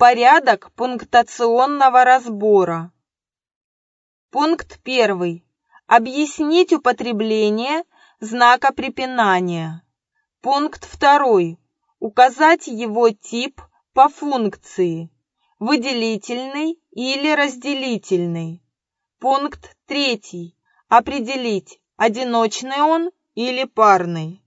Порядок пунктуационного разбора. Пункт 1. Объяснить употребление знака препинания. Пункт 2. Указать его тип по функции – выделительный или разделительный. Пункт 3. Определить, одиночный он или парный.